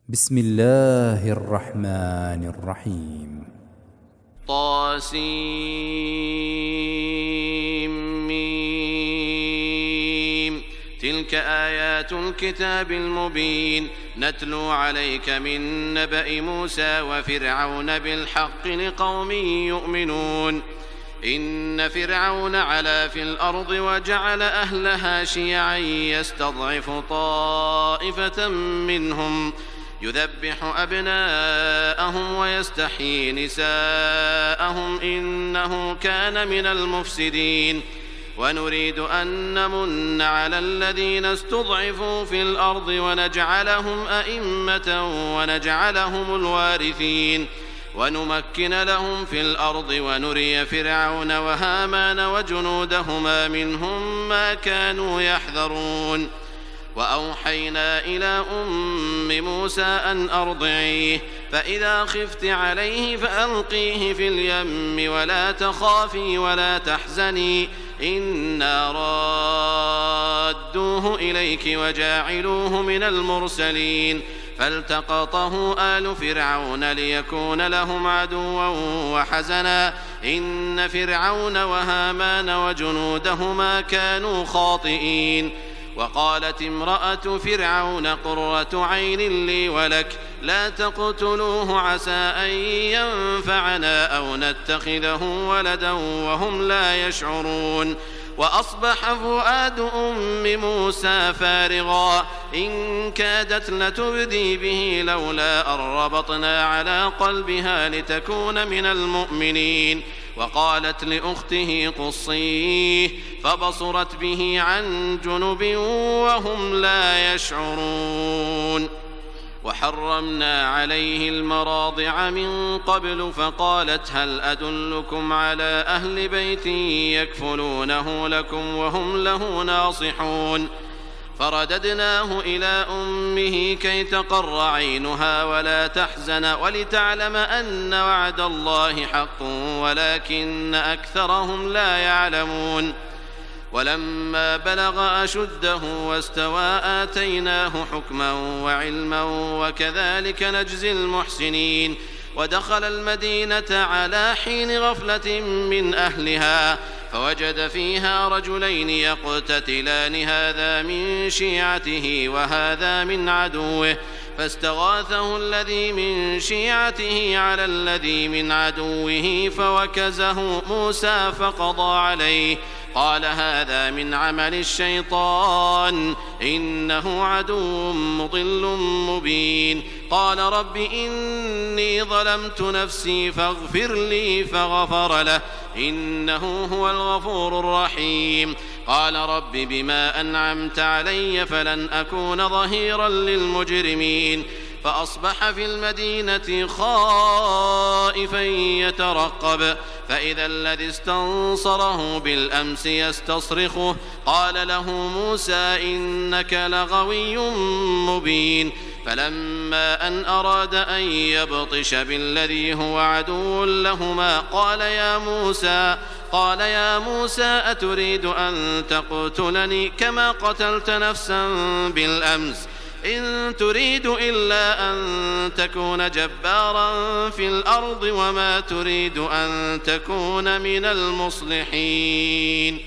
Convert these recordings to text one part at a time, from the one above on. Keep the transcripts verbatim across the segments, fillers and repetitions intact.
بسم الله الرحمن الرحيم. طاسيم. تلك آيات الكتاب المبين نتلو عليك من نبأ موسى وفرعون بالحق لقوم يؤمنون. إن فرعون علا في الأرض وجعل أهلها شيعا يستضعف طائفة منهم يذبح أبناءهم ويستحيي نساءهم إنه كان من المفسدين. ونريد أن نمن على الذين استضعفوا في الأرض ونجعلهم أئمة ونجعلهم الوارثين ونمكن لهم في الأرض ونري فرعون وهامان وجنودهما منهم ما كانوا يحذرون. وأوحينا إلى أم موسى أن أرضعيه فإذا خفت عليه فألقيه في اليم ولا تخافي ولا تحزني إنا رادوه إليك وجاعلوه من المرسلين. فالتقطه آل فرعون ليكون لهم عدوا وحزنا إن فرعون وهامان وجنودهما كانوا خاطئين. وقالت امرأة فرعون قرة عين لي ولك لا تقتلوه عسى أن ينفعنا أو نتخذه ولدا وهم لا يشعرون. وأصبح فؤاد أم موسى فارغا إن كادت لتبدي به لولا أن ربطنا على قلبها لتكون من المؤمنين. وقالت لأخته قصيه فبصرت به عن جنب وهم لا يشعرون. وحرمنا عليه المراضع من قبل فقالت هل أدلكم على أهل بيت يكفلونه لكم وهم له ناصحون. فرددناه إلى أمه كي تقر عينها ولا تحزن ولتعلم أن وعد الله حق ولكن أكثرهم لا يعلمون. ولما بلغ أشده واستوى آتيناه حكما وعلما وكذلك نجزي المحسنين. ودخل المدينة على حين غفلة من أهلها فوجد فيها رجلين يقتتلان هذا من شيعته وهذا من عدوه فاستغاثه الذي من شيعته على الذي من عدوه فوكزه موسى فقضى عليه قال هذا من عمل الشيطان إنه عدو مضل مبين. قال رب إني ظلمت نفسي فاغفر لي فغفر له إنه هو الغفور الرحيم. قال رب بما أنعمت علي فلن أكون ظهيرا للمجرمين. فأصبح في المدينة خائفا يترقب فإذا الذي استنصره بالأمس يستصرخه قال له موسى إنك لغوي مبين. فلما أن أراد أن يبطش بالذي هو عدو لهما قال يا موسى قال يا موسى أتريد أن تقتلني كما قتلت نفسا بالأمس إن تريد إلا أن تكون جبارا في الأرض وما تريد أن تكون من المصلحين.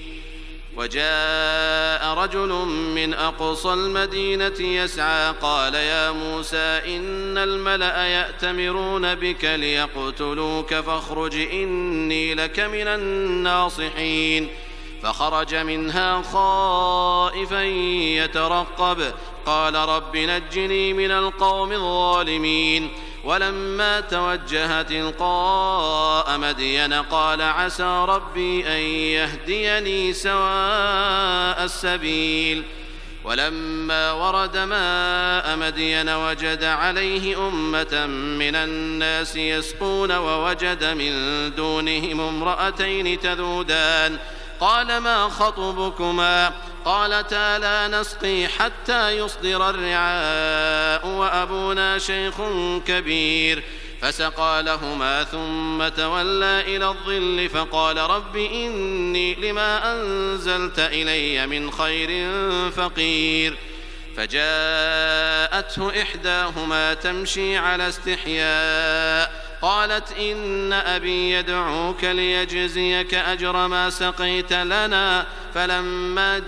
وجاء رجل من أقصى المدينة يسعى قال يا موسى إن الملأ يأتمرون بك ليقتلوك فاخرج إني لك من الناصحين. فخرج منها خائفا يترقب قال رب نجني من القوم الظالمين. ولما توجه تلقاء مدين قال عسى ربي أن يهديني سواء السبيل. ولما ورد ماء مدين وجد عليه أمة من الناس يسقون ووجد من دونهم امرأتين تذودان قال ما خطبكما قالتا لا نسقي حتى يصدر الرعاء وأبونا شيخ كبير. فسقى لهما ثم تولى إلى الظل فقال رب إني لما أنزلت إلي من خير فقير. فجاءته إحداهما تمشي على استحياء قالت إن أبي يدعوك ليجزيك أجر ما سقيت لنا. فلما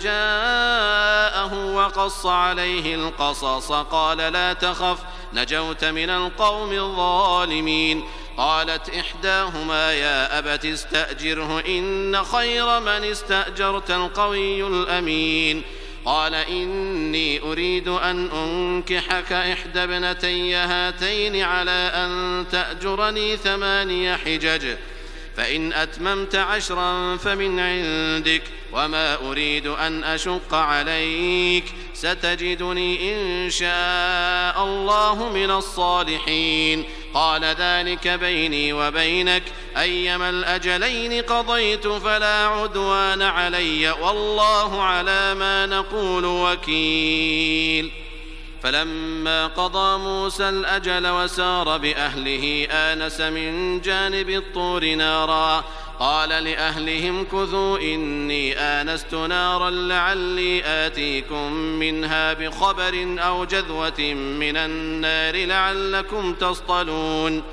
جاءه وقص عليه القصص قال لا تخف نجوت من القوم الظالمين. قالت إحداهما يا أبت استأجره إن خير من استأجرت القوي الأمين. قال إني أريد أن أنكحك إحدى ابنتي هاتين على أن تأجرني ثماني حجج فإن أتممت عشرا فمن عندك وما أريد أن أشق عليك ستجدني إن شاء الله من الصالحين. قال ذلك بيني وبينك أيما الأجلين قضيت فلا عدوان علي والله على ما نقول وكيل. فلما قضى موسى الأجل وسار بأهله آنس من جانب الطور نارا قال لأهلهم كثوا إني آنست نارا لعلي آتيكم منها بخبر أو جذوة من النار لعلكم تصطلون.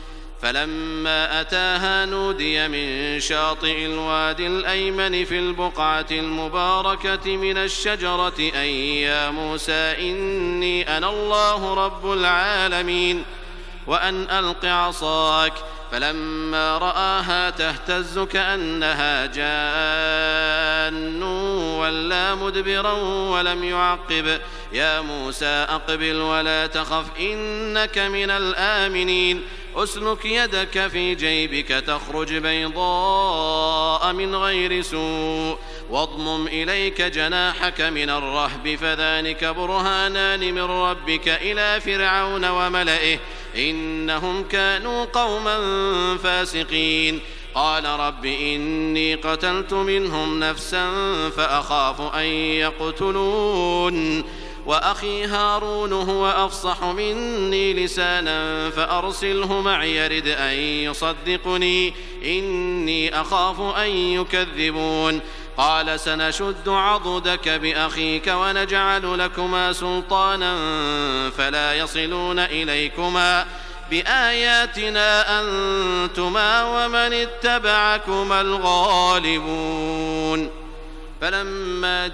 فلما أتاها نودي من شاطئ الوادي الأيمن في البقعة المباركة من الشجرة أن يا موسى إني أنا الله رب العالمين وأن ألق عصاك. فلما رآها تهتز كأنها جان ولا مدبرا ولم يعقب يا موسى أقبل ولا تخف إنك من الآمنين. أسلك يدك في جيبك تخرج بيضاء من غير سوء واضمم إليك جناحك من الرهب فذلك برهانان من ربك إلى فرعون وملئه إنهم كانوا قوما فاسقين. قال رب إني قتلت منهم نفسا فأخاف أن يقتلون وأخي هارون هو أفصح مني لسانا فأرسله معي يرد أن يصدقني إني أخاف أن يكذبون. قال سنشد عضدك بأخيك ونجعل لكما سلطانا فلا يصلون إليكما بآياتنا أنتما ومن اتبعكما الغالبون. فلما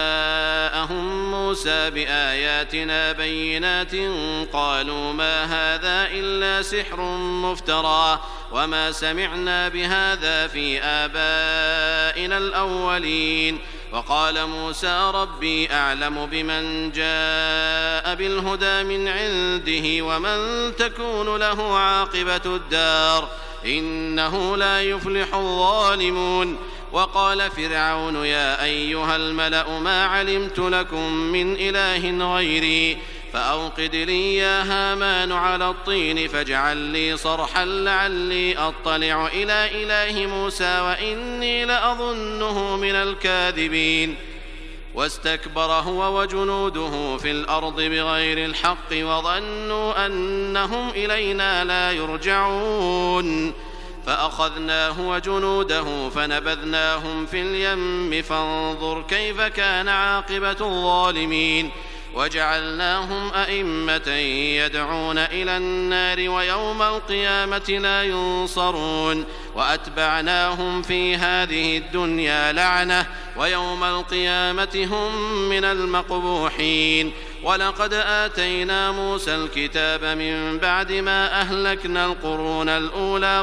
جاءهم موسى بآياتنا بينات قالوا ما هذا إلا سحر مفترى وما سمعنا بهذا في آبائنا الأولين. وقال موسى ربي أعلم بمن جاء بالهدى من عنده ومن تكون له عاقبة الدار إنه لا يفلح الظالمون. وقال فرعون يا أيها الملأ ما علمت لكم من إله غيري فأوقد لي يا هامان على الطين فاجعل لي صرحا لعلي أطلع إلى إله موسى وإني لأظنه من الكاذبين. واستكبر هو وجنوده في الأرض بغير الحق وظنوا أنهم إلينا لا يرجعون فأخذناه وجنوده فنبذناهم في اليم فانظر كيف كان عاقبة الظالمين. وجعلناهم أئمة يدعون إلى النار ويوم القيامة لا ينصرون وأتبعناهم في هذه الدنيا لعنة ويوم القيامة هم من المقبوحين. ولقد آتينا موسى الكتاب من بعد ما أهلكنا القرون الأولى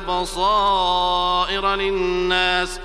بصائر للناس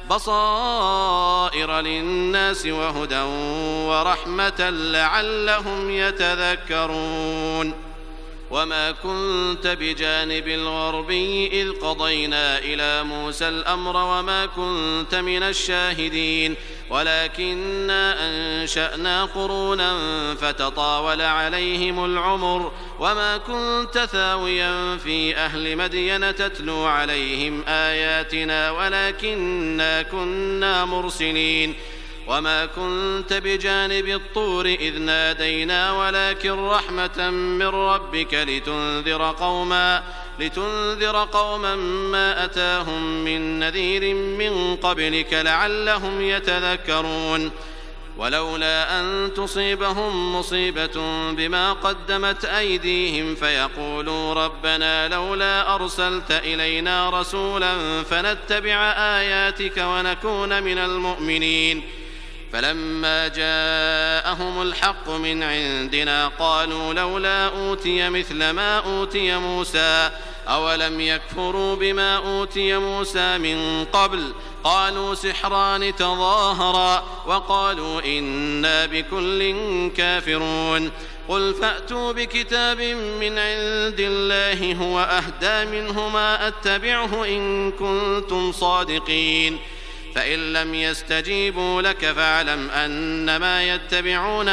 بصائر للناس وهدى ورحمة لعلهم يتذكرون. وما كنت بجانب الغربي إذ قضينا إلى موسى الأمر وما كنت من الشاهدين ولكننا أنشأنا قرونا فتطاول عليهم العمر وما كنت ثاويا في أهل مدين تتلو عليهم آياتنا ولكننا كنا مرسلين. وما كنت بجانب الطور إذ نادينا ولكن رحمة من ربك لتنذر قوما لتنذر قوما ما أتاهم من نذير من قبلك لعلهم يتذكرون. ولولا أن تصيبهم مصيبة بما قدمت أيديهم فيقولوا ربنا لولا أرسلت إلينا رسولا فنتبع آياتك ونكون من المؤمنين. فلما جاءهم الحق من عندنا قالوا لولا أوتي مثل ما أوتي موسى أولم يكفروا بما أوتي موسى من قبل قالوا سحران تظاهرا وقالوا إنا بكل كافرون. قل فأتوا بكتاب من عند الله هو أهدى منهما أتبعه إن كنتم صادقين. فإن لم يستجيبوا لك فاعلم أنما يتبعون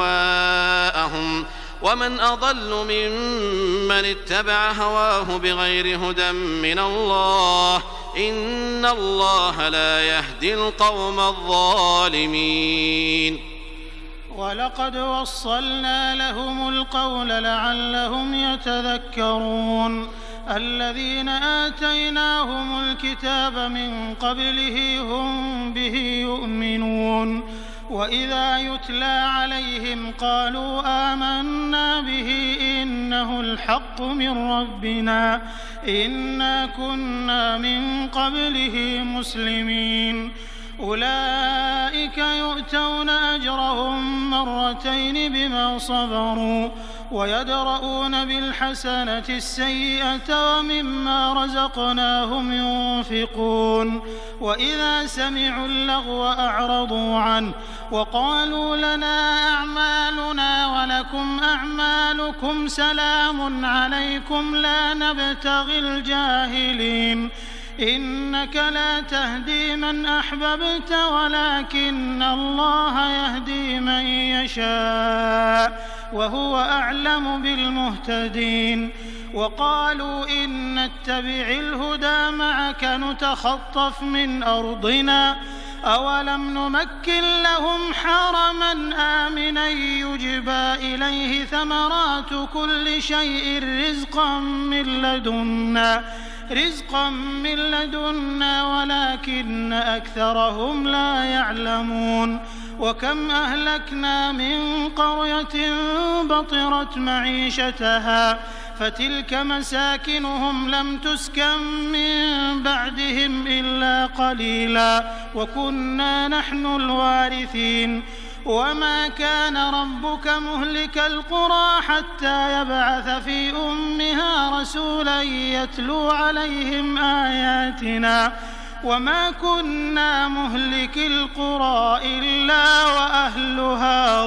أهواءهم ومن أضل ممن اتبع هواه بغير هدى من الله إن الله لا يهدي القوم الظالمين. ولقد وصلنا لهم القول لعلهم يتذكرون. الذين آتيناهم الكتاب من قبله هم به يؤمنون وإذا يتلى عليهم قالوا آمنا به إنه الحق من ربنا إنا كنا من قبله مسلمين. أولئك يؤتون أجرهم مرتين بما صبروا ويدرؤون بالحسنة السيئة ومما رزقناهم ينفقون. وإذا سمعوا اللغو أعرضوا عنه وقالوا لنا أعمالنا ولكم أعمالكم سلام عليكم لا نبتغي الجاهلين. إنك لا تهدي من أحببت ولكن الله يهدي من يشاء وهو أعلم بالمهتدين. وقالوا إن نتبع الهدى معك نتخطف من أرضنا أولم نمكن لهم حرما آمنا يجبى إليه ثمرات كل شيء رزقا من لدنا رزقا من لدنا ولكن أكثرهم لا يعلمون. وكم أهلكنا من قرية بطرت معيشتها فتلك مساكنهم لم تسكن من بعدهم إلا قليلا وكنا نحن الوارثين. وما كان ربك مهلك القرى حتى يبعث في أمها رسولا يتلو عليهم آياتنا وما كنا مهلك القرى إلا وأهلها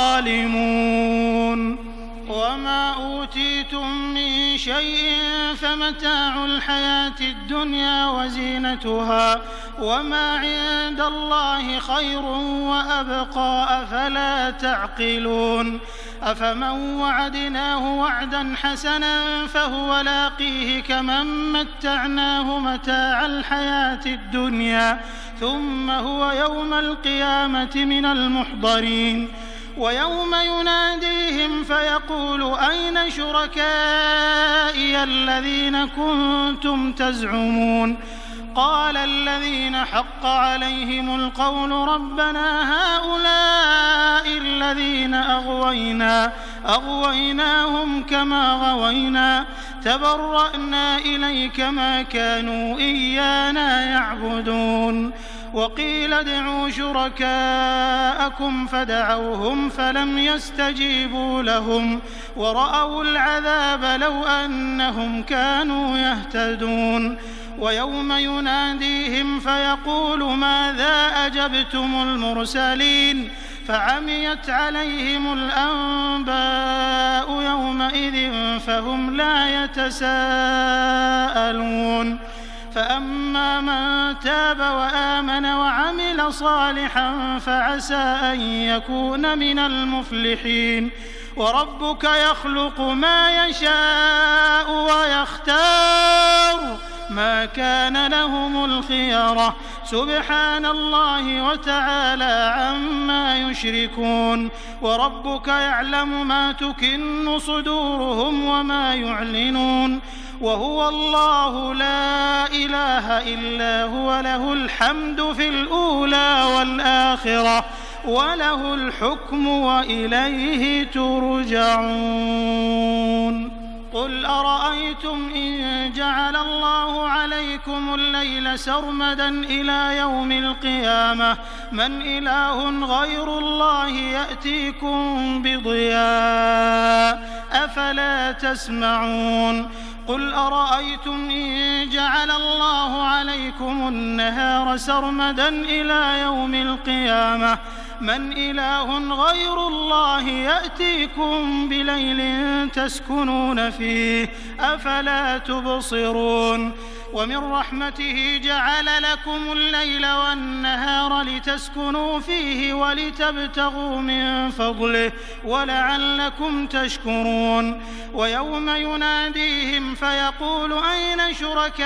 ظالمون. وما أوتيتم من شيء فمتاع الحياة الدنيا وزينتها وما عند الله خير وأبقى أفلا تعقلون. أفمن وعدناه وعدا حسنا فهو لاقيه كمن متعناه متاع الحياة الدنيا ثم هو يوم القيامة من المحضرين. ويوم يناديهم فيقول أين شركائي الذين كنتم تزعمون قال الذين حق عليهم القول ربنا هؤلاء الذين أغوينا أغويناهم كما غوينا تبرأنا إليك ما كانوا إيانا يعبدون. وقيل ادعوا شركاءكم فدعوهم فلم يستجيبوا لهم ورأوا العذاب لو أنهم كانوا يهتدون. ويوم يناديهم فيقول ماذا أجبتم المرسلين فعميت عليهم الأنباء يومئذ فهم لا يتساءلون. فأما من تاب وآمن وعمل صالحا فعسى أن يكون من المفلحين. وربك يخلق ما يشاء ويختار ما كان لهم الخيرة سبحان الله وتعالى عما يشركون. وربك يعلم ما تكن صدورهم وما يعلنون وهو الله لا إله إلا هو له الحمد في الأولى والآخرة وله الحكم وإليه ترجعون. قل أرأيتم إن جعل الله عليكم الليل سرمدا إلى يوم القيامة من إله غير الله يأتيكم بضياء أفلا تسمعون. قل أرأيتم إن جعل الله عليكم النهار سرمدا إلى يوم القيامة من إله غير الله يأتيكم بليل تسكنون فيه أفلا تبصرون. ومن رحمته جعل لكم الليل والنهار لتسكنوا فيه ولتبتغوا من فضله ولعلكم تشكرون. ويوم يناديهم فيقول أين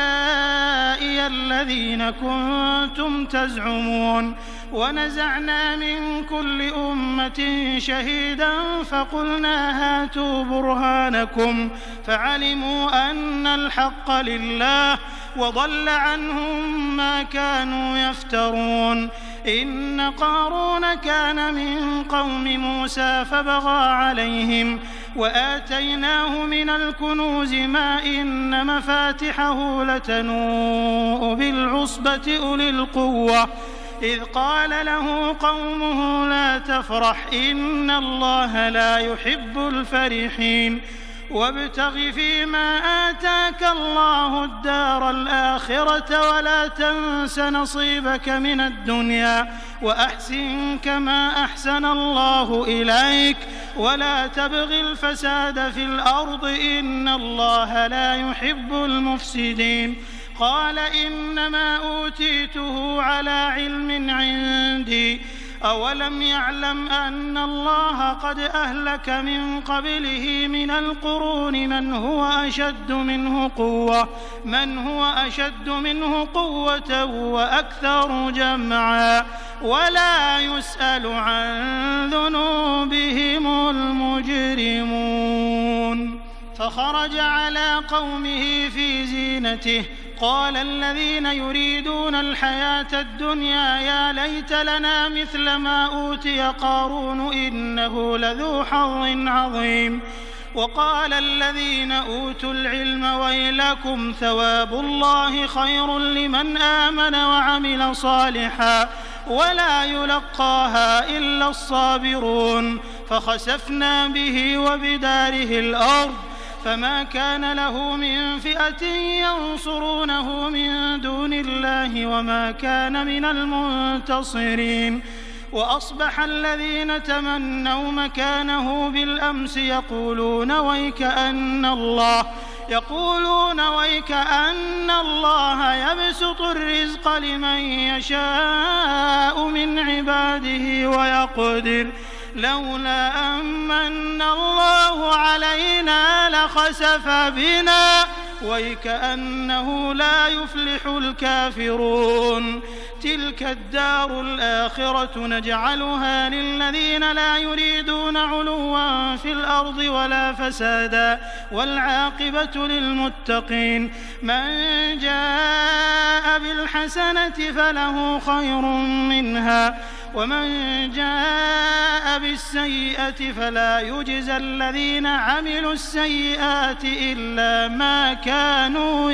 شركائي الذين كنتم تزعمون ونزعنا من كل أمة شهيدا فقلنا هاتوا برهانكم فعلموا أن الحق لله وضل عنهم ما كانوا يفترون. إن قارون كان من قوم موسى فبغى عليهم وآتيناه من الكنوز ما إن مفاتحه لتنوء بالعصبة أولي القوة إذ قال له قومه لا تفرح إن الله لا يحب الفرحين. وابتغ فيما آتاك الله الدار الآخرة ولا تنس نصيبك من الدنيا وأحسن كما أحسن الله إليك ولا تبغ الفساد في الأرض إن الله لا يحب المفسدين. قال إنما أوتيته على علم عندي أولم يعلم أن الله قد أهلك من قبله من القرون من هو أشد منه قوة من هو أشد منه قوة وأكثر جمعا ولا يسأل عن ذنوبهم المجرمون. فخرج على قومه في زينته قال الذين يريدون الحياة الدنيا يا ليت لنا مثل ما أوتي قارون إنه لذو حظ عظيم. وقال الذين أوتوا العلم ويلكم ثواب الله خير لمن آمن وعمل صالحا ولا يلقاها إلا الصابرون. فخسفنا به وبداره الأرض فما كان له من فئة ينصرونه من دون الله وما كان من المنتصرين. وأصبح الذين تمنوا مكانه بالأمس يقولون ويكأن الله يقولون ويكأن الله يبسط الرزق لمن يشاء من عباده ويقدر لولا أمن الله علينا لخسف بنا ويكأنه لا يفلح الكافرون. تلك الدار الآخرة نجعلها للذين لا يريدون علوا في الأرض ولا فسادا والعاقبة للمتقين. من جاء بالحسنة فله خير منها ومن جاء بالسيئة فلا يجزى الذين عملوا السيئات إلا ما كانوا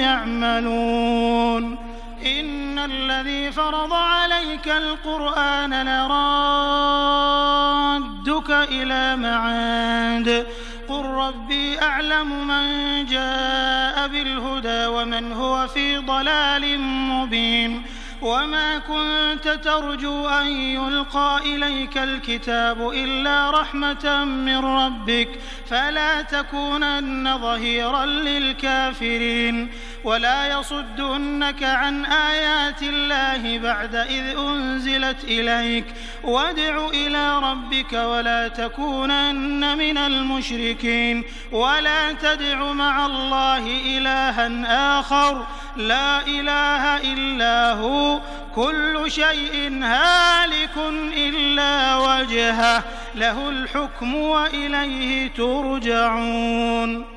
يعملون. إن الذي فرض عليك القرآن لرادك إلى معاد قل ربي أعلم من جاء بالهدى ومن هو في ضلال مبين. وما كنت ترجو أن يلقى إليك الكتاب إلا رحمة من ربك فلا تكونن ظهيرا للكافرين. ولا يصدنك عن آيات الله بعد إذ أنزلت إليك وادع إلى ربك ولا تكونن من المشركين. ولا تدع مع الله إلها آخر لا إله إلا هو كل شيء هالك إلا وجهه له الحكم وإليه ترجعون.